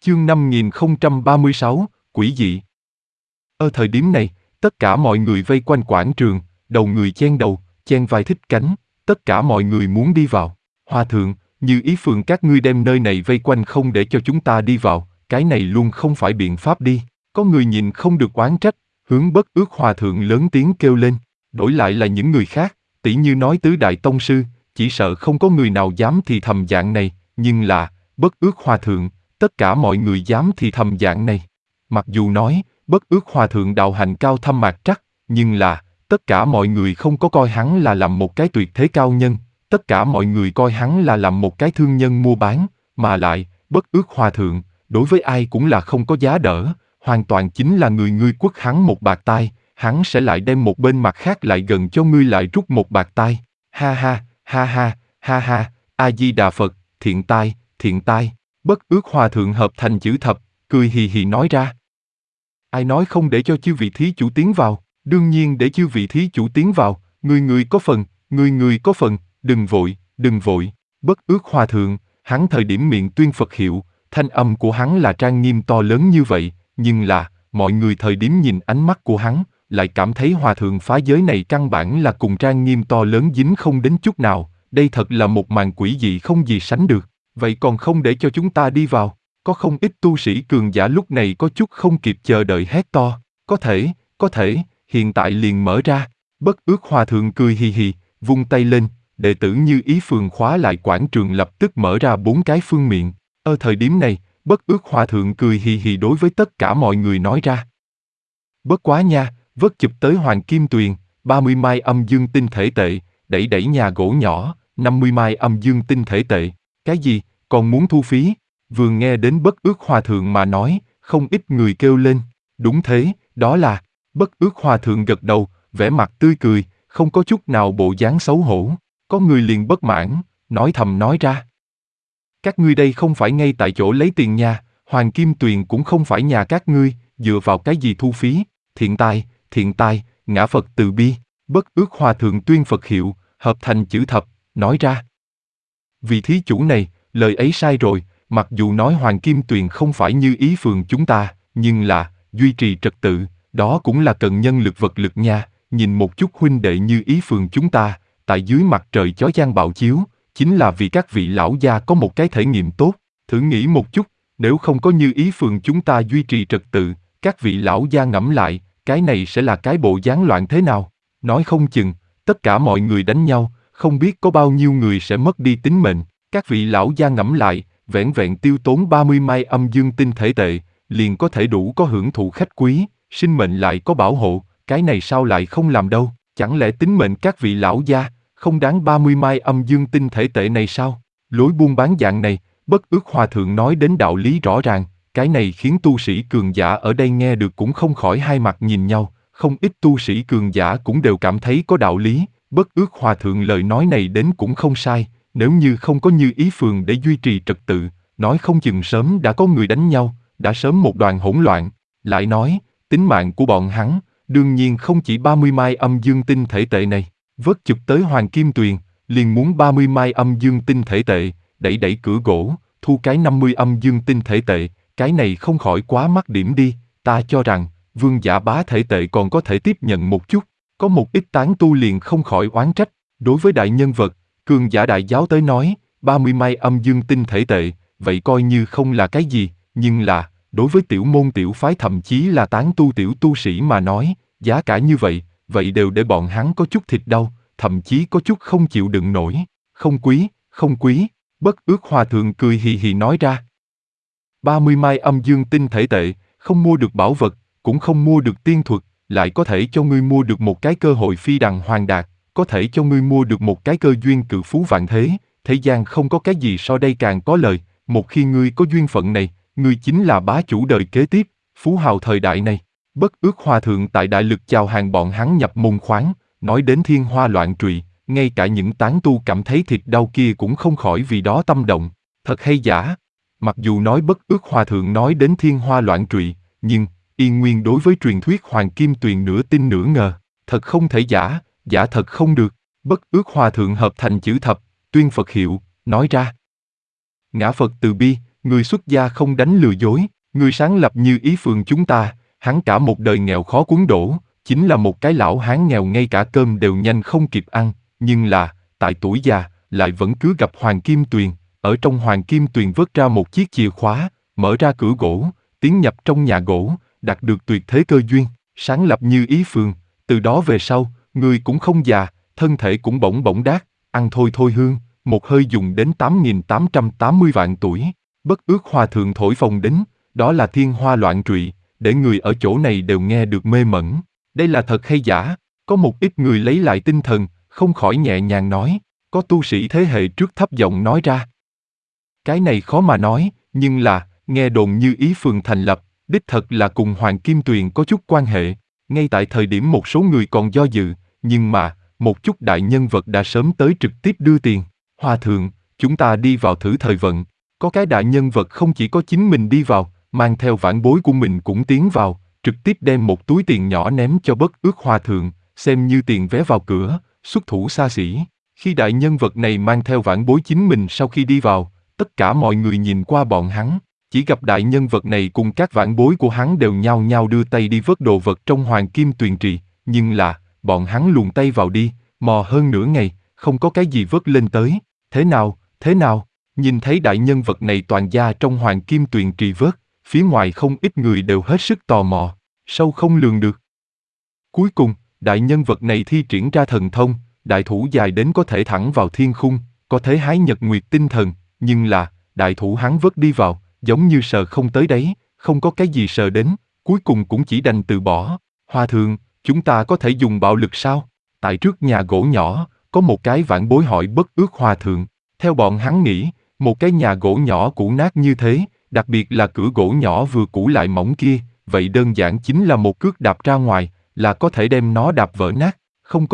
Chương 5036, Quỷ dị. Ở thời điểm này, tất cả mọi người vây quanh quảng trường, đầu người chen đầu, chen vai thích cánh, tất cả mọi người muốn đi vào. Hòa thượng, Như Ý Phường các ngươi đem nơi này vây quanh không để cho chúng ta đi vào, cái này luôn không phải biện pháp đi. Có người nhìn không được oán trách, hướng Bất Ước Hòa thượng lớn tiếng kêu lên. Đổi lại là những người khác, tỷ như nói Tứ Đại Tông Sư, chỉ sợ không có người nào dám thì thầm dạng này, nhưng là, Bất Ước Hòa thượng, tất cả mọi người dám thì thầm dạng này. Mặc dù nói, Bất Ước Hòa thượng đạo hành cao thâm mạt trắc, nhưng là, tất cả mọi người không có coi hắn là làm một cái tuyệt thế cao nhân, tất cả mọi người coi hắn là làm một cái thương nhân mua bán, mà lại, Bất Ước Hòa thượng, đối với ai cũng là không có giá đỡ, hoàn toàn chính là ngươi quất hắn một bạt tai, hắn sẽ lại đem một bên mặt khác lại gần cho ngươi lại rút một bạt tai. Ha ha, ha ha, ha ha, A-di-đà Phật, thiện tai, thiện tai. Bất Ước Hòa thượng hợp thành chữ thập, cười hì hì nói ra. Ai nói không để cho chư vị thí chủ tiến vào, đương nhiên để chư vị thí chủ tiến vào, người có phần, người có phần, đừng vội, đừng vội. Bất Ước Hòa thượng, hắn thời điểm miệng tuyên Phật hiệu, thanh âm của hắn là trang nghiêm to lớn như vậy, nhưng là, mọi người thời điểm nhìn ánh mắt của hắn, lại cảm thấy Hòa thượng phá giới này căn bản là cùng trang nghiêm to lớn dính không đến chút nào, đây thật là một màn quỷ dị không gì sánh được, vậy còn không để cho chúng ta đi vào. Có không ít tu sĩ cường giả lúc này có chút không kịp chờ đợi hét to, có thể, hiện tại liền mở ra. Bất Ước Hòa thượng cười hì hì, vung tay lên, đệ tử Như Ý Phường khóa lại quảng trường lập tức mở ra 4 cái phương miệng. Ở thời điểm này, Bất Ước Hòa thượng cười hì hì đối với tất cả mọi người nói ra. Bất quá nha, vớt chụp tới Hoàng Kim Tuyền, 30 mai âm dương tinh thể tệ, đẩy nhà gỗ nhỏ, 50 mai âm dương tinh thể tệ. Cái gì, còn muốn thu phí? Vừa nghe đến Bất Ước Hòa thượng mà nói, không ít người kêu lên. Đúng thế, đó là. Bất Ước Hòa thượng gật đầu, vẻ mặt tươi cười, không có chút nào bộ dáng xấu hổ. Có người liền bất mãn, nói thầm nói ra. Các ngươi đây không phải ngay tại chỗ lấy tiền nha, Hoàng Kim Tuyền cũng không phải nhà các ngươi, dựa vào cái gì thu phí? Thiện tai, ngã Phật từ bi. Bất Ước Hòa thượng tuyên Phật hiệu, hợp thành chữ thập, nói ra. Vị thí chủ này, lời ấy sai rồi, mặc dù nói Hoàng Kim Tuyền không phải Như Ý Phường chúng ta, nhưng là, duy trì trật tự, đó cũng là cần nhân lực vật lực nha, nhìn một chút huynh đệ Như Ý Phường chúng ta, tại dưới mặt trời chói chang bạo chiếu, chính là vì các vị lão gia có một cái thể nghiệm tốt, thử nghĩ một chút, nếu không có Như Ý Phường chúng ta duy trì trật tự, các vị lão gia ngẫm lại, cái này sẽ là cái bộ dáng loạn thế nào, nói không chừng, tất cả mọi người đánh nhau, không biết có bao nhiêu người sẽ mất đi tính mệnh, các vị lão gia ngẫm lại, vẹn vẹn tiêu tốn 30 mai âm dương tinh thể tệ, liền có thể đủ có hưởng thụ khách quý, sinh mệnh lại có bảo hộ, cái này sao lại không làm đâu, chẳng lẽ tính mệnh các vị lão gia, không đáng 30 mai âm dương tinh thể tệ này sao? Lối buôn bán dạng này, Bất Ước Hòa thượng nói đến đạo lý rõ ràng, cái này khiến tu sĩ cường giả ở đây nghe được cũng không khỏi hai mặt nhìn nhau, không ít tu sĩ cường giả cũng đều cảm thấy có đạo lý, Bất Ước Hòa thượng lời nói này đến cũng không sai. Nếu như không có Như Ý Phường để duy trì trật tự, nói không chừng sớm đã có người đánh nhau, đã sớm một đoàn hỗn loạn. Lại nói, tính mạng của bọn hắn, đương nhiên không chỉ 30 mai âm dương tinh thể tệ này. Vớt chụp tới Hoàng Kim Tuyền, liền muốn 30 mai âm dương tinh thể tệ, đẩy cửa gỗ, thu cái 50 âm dương tinh thể tệ, cái này không khỏi quá mắc điểm đi, ta cho rằng, vương giả bá thể tệ còn có thể tiếp nhận một chút. Có một ít tán tu liền không khỏi oán trách, đối với đại nhân vật, cường giả đại giáo tới nói, 30 mai âm dương tinh thể tệ, vậy coi như không là cái gì, nhưng là, đối với tiểu môn tiểu phái thậm chí là tán tu tiểu tu sĩ mà nói, giá cả như vậy đều để bọn hắn có chút thịt đau, thậm chí có chút không chịu đựng nổi. Không quý, Bất Ước Hòa thượng cười hì hì nói ra. 30 mai âm dương tinh thể tệ, không mua được bảo vật, cũng không mua được tiên thuật, lại có thể cho ngươi mua được một cái cơ hội phi đằng hoàng đạt, có thể cho ngươi mua được một cái cơ duyên cự phú vạn thế gian không có cái gì so đây càng có lời, một khi ngươi có duyên phận này, ngươi chính là bá chủ đời kế tiếp, phú hào thời đại này. Bất Ước Hòa thượng tại đại lực chào hàng bọn hắn nhập môn khoáng, nói đến thiên hoa loạn trụy, ngay cả những tán tu cảm thấy thịt đau kia cũng không khỏi vì đó tâm động, thật hay giả. Mặc dù nói Bất Ước Hòa thượng nói đến thiên hoa loạn trụy, nhưng Yên Nguyên đối với truyền thuyết Hoàng Kim Tuyền nửa tin nửa ngờ, thật không thể giả, giả thật không được. Bất Ước Hòa thượng hợp thành chữ thập, tuyên Phật hiệu, nói ra. Ngã Phật từ bi, người xuất gia không đánh lừa dối, người sáng lập Như Ý Phường chúng ta, hắn cả một đời nghèo khó cuốn đổ, chính là một cái lão hán nghèo ngay cả cơm đều nhanh không kịp ăn, nhưng là, tại tuổi già, lại vẫn cứ gặp Hoàng Kim Tuyền, ở trong Hoàng Kim Tuyền vớt ra một chiếc chìa khóa, mở ra cửa gỗ, tiến nhập trong nhà gỗ, đạt được tuyệt thế cơ duyên, sáng lập Như Ý Phường, từ đó về sau, người cũng không già, thân thể cũng bỗng bỗng đát, ăn thôi thôi hương, một hơi dùng đến 8.880 vạn tuổi, Bất Ước Hòa Thượng thổi phồng đến, đó là thiên hoa loạn trụy, để người ở chỗ này đều nghe được mê mẩn. Đây là thật hay giả? Có một ít người lấy lại tinh thần, không khỏi nhẹ nhàng nói, có tu sĩ thế hệ trước thấp giọng nói ra. Cái này khó mà nói, nhưng là, nghe đồn Như Ý Phường thành lập, đích thật là cùng Hoàng Kim Tuyền có chút quan hệ, ngay tại thời điểm một số người còn do dự, nhưng mà, một chút đại nhân vật đã sớm tới trực tiếp đưa tiền. Hòa thượng, chúng ta đi vào thử thời vận, có cái đại nhân vật không chỉ có chính mình đi vào, mang theo vãn bối của mình cũng tiến vào, trực tiếp đem một túi tiền nhỏ ném cho Bất Ước Hòa thượng, xem như tiền vé vào cửa, xuất thủ xa xỉ. Khi đại nhân vật này mang theo vãn bối chính mình sau khi đi vào, tất cả mọi người nhìn qua bọn hắn, chỉ gặp đại nhân vật này cùng các vãn bối của hắn đều nhao nhao đưa tay đi vớt đồ vật trong Hoàng Kim Tuyền trì, nhưng là, bọn hắn luồn tay vào đi, mò hơn nửa ngày, không có cái gì vớt lên tới. Thế nào, nhìn thấy đại nhân vật này toàn gia trong Hoàng Kim Tuyền trì vớt, phía ngoài không ít người đều hết sức tò mò, sâu không lường được. Cuối cùng, đại nhân vật này thi triển ra thần thông, đại thủ dài đến có thể thẳng vào thiên khung, có thế hái nhật nguyệt tinh thần, nhưng là, đại thủ hắn vớt đi vào, giống như sờ không tới đấy, không có cái gì sờ đến, cuối cùng cũng chỉ đành từ bỏ. Hòa thượng, chúng ta có thể dùng bạo lực sao? Tại trước nhà gỗ nhỏ, có một cái vãn bối hỏi Bất Ước Hòa thượng. Theo bọn hắn nghĩ, một cái nhà gỗ nhỏ cũ nát như thế, đặc biệt là cửa gỗ nhỏ vừa cũ lại mỏng kia, vậy đơn giản chính là một cước đạp ra ngoài, là có thể đem nó đạp vỡ nát. Không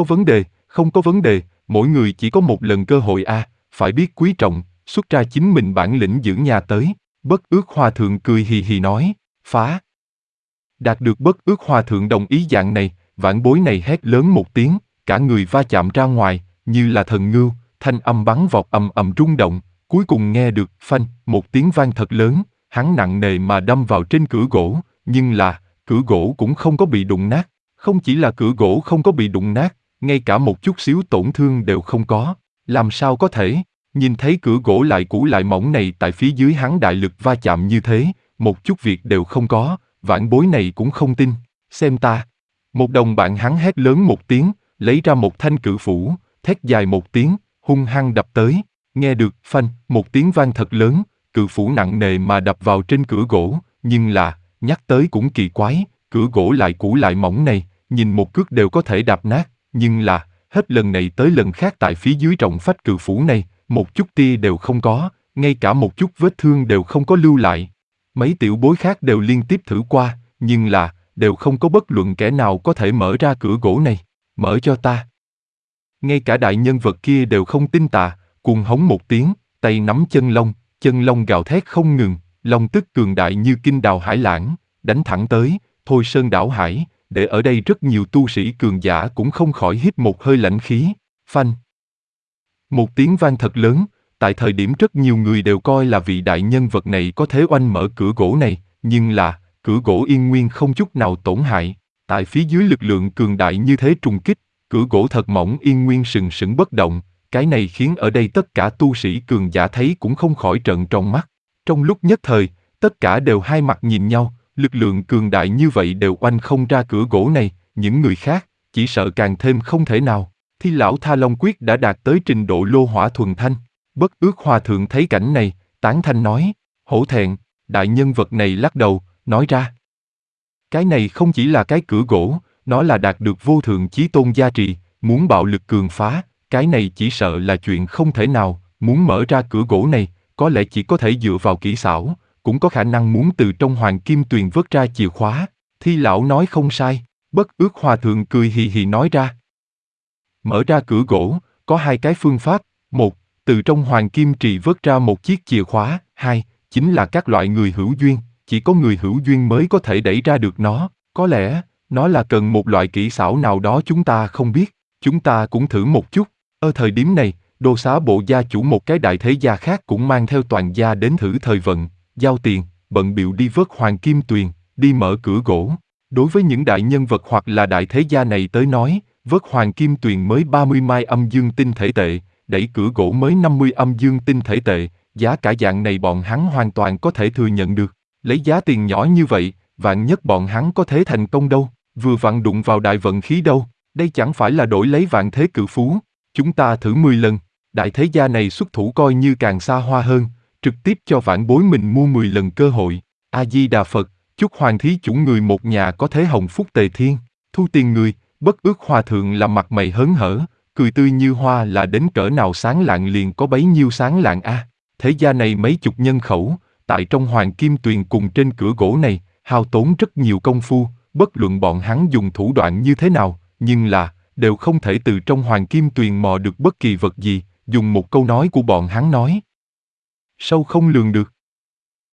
có vấn đề, mỗi người chỉ có một lần cơ hội phải biết quý trọng, xuất ra chính mình bản lĩnh giữ nhà tới. Bất Ước Hòa thượng cười hì hì nói, phá. Đạt được Bất Ước Hòa thượng đồng ý dạng này, vãn bối này hét lớn một tiếng, cả người va chạm ra ngoài, như là thần ngưu, thanh âm bắn vọt ầm ầm rung động, cuối cùng nghe được phanh, một tiếng vang thật lớn, hắn nặng nề mà đâm vào trên cửa gỗ, nhưng là, cửa gỗ cũng không có bị đụng nát, không chỉ là cửa gỗ không có bị đụng nát, ngay cả một chút xíu tổn thương đều không có, làm sao có thể? Nhìn thấy cửa gỗ lại cũ lại mỏng này tại phía dưới hắn đại lực va chạm như thế, một chút việc đều không có, vãn bối này cũng không tin, xem ta. Một đồng bạn hắn hét lớn một tiếng, lấy ra một thanh cự phủ, thét dài một tiếng, hung hăng đập tới, nghe được phanh, một tiếng vang thật lớn, cự phủ nặng nề mà đập vào trên cửa gỗ, nhưng là, nhắc tới cũng kỳ quái, cửa gỗ lại cũ lại mỏng này, nhìn một cước đều có thể đạp nát, nhưng là, hết lần này tới lần khác tại phía dưới trọng phách cự phủ này, một chút tia đều không có, ngay cả một chút vết thương đều không có lưu lại. Mấy tiểu bối khác đều liên tiếp thử qua, nhưng là, đều không có bất luận kẻ nào có thể mở ra cửa gỗ này. Mở cho ta. Ngay cả đại nhân vật kia đều không tin tà, cuồng hống một tiếng, tay nắm chân long gào thét không ngừng, long tức cường đại như kinh đào hải lãng, đánh thẳng tới, thôi sơn đảo hải, để ở đây rất nhiều tu sĩ cường giả cũng không khỏi hít một hơi lãnh khí, phanh. Một tiếng vang thật lớn, tại thời điểm rất nhiều người đều coi là vị đại nhân vật này có thể oanh mở cửa gỗ này, nhưng là, cửa gỗ yên nguyên không chút nào tổn hại, tại phía dưới lực lượng cường đại như thế trùng kích, cửa gỗ thật mỏng yên nguyên sừng sững bất động, cái này khiến ở đây tất cả tu sĩ cường giả thấy cũng không khỏi trợn tròn mắt. Trong lúc nhất thời, tất cả đều hai mặt nhìn nhau, lực lượng cường đại như vậy đều oanh không ra cửa gỗ này, những người khác, chỉ sợ càng thêm không thể nào. Thi lão Tha Long Quyết đã đạt tới trình độ lô hỏa thuần thanh. Bất Ước Hòa thượng thấy cảnh này, tán thanh nói, hổ thẹn, đại nhân vật này lắc đầu, nói ra. Cái này không chỉ là cái cửa gỗ, nó là đạt được vô thượng chí tôn gia trì, muốn bạo lực cường phá, cái này chỉ sợ là chuyện không thể nào, muốn mở ra cửa gỗ này, có lẽ chỉ có thể dựa vào kỹ xảo, cũng có khả năng muốn từ trong Hoàng Kim Tuyền vớt ra chìa khóa. Thi lão nói không sai, Bất Ước Hòa thượng cười hì hì nói ra. Mở ra cửa gỗ, có hai cái phương pháp, một, từ trong Hoàng Kim Trì vớt ra một chiếc chìa khóa, hai, chính là các loại người hữu duyên, chỉ có người hữu duyên mới có thể đẩy ra được nó, có lẽ, nó là cần một loại kỹ xảo nào đó chúng ta không biết, chúng ta cũng thử một chút. Ở thời điểm này, Đô Xá Bộ gia chủ một cái đại thế gia khác cũng mang theo toàn gia đến thử thời vận, giao tiền, bận bịu đi vớt hoàng kim tuyền, đi mở cửa gỗ. Đối với những đại nhân vật hoặc là đại thế gia này tới nói, vớt hoàng kim tuyền mới 30 mai âm dương tinh thể tệ, đẩy cửa gỗ mới 50 âm dương tinh thể tệ, giá cả dạng này bọn hắn hoàn toàn có thể thừa nhận được. Lấy giá tiền nhỏ như vậy, vạn nhất bọn hắn có thể thành công đâu, vừa vặn đụng vào đại vận khí đâu, đây chẳng phải là đổi lấy vạn thế cự phú. Chúng ta thử 10 lần, đại thế gia này xuất thủ coi như càng xa hoa hơn, trực tiếp cho vãn bối mình mua 10 lần cơ hội. A-di-đà Phật, chúc hoàng thí chủ người một nhà có thế hồng phúc tề thiên, thu tiền người, bất ước hòa thượng là mặt mày hớn hở, cười tươi như hoa là đến cỡ nào sáng lạng liền có bấy nhiêu sáng lạng a. Thế gia này mấy chục nhân khẩu, tại trong hoàng kim tuyền cùng trên cửa gỗ này, hao tốn rất nhiều công phu, bất luận bọn hắn dùng thủ đoạn như thế nào, nhưng là, đều không thể từ trong hoàng kim tuyền mò được bất kỳ vật gì, dùng một câu nói của bọn hắn nói. Sâu không lường được.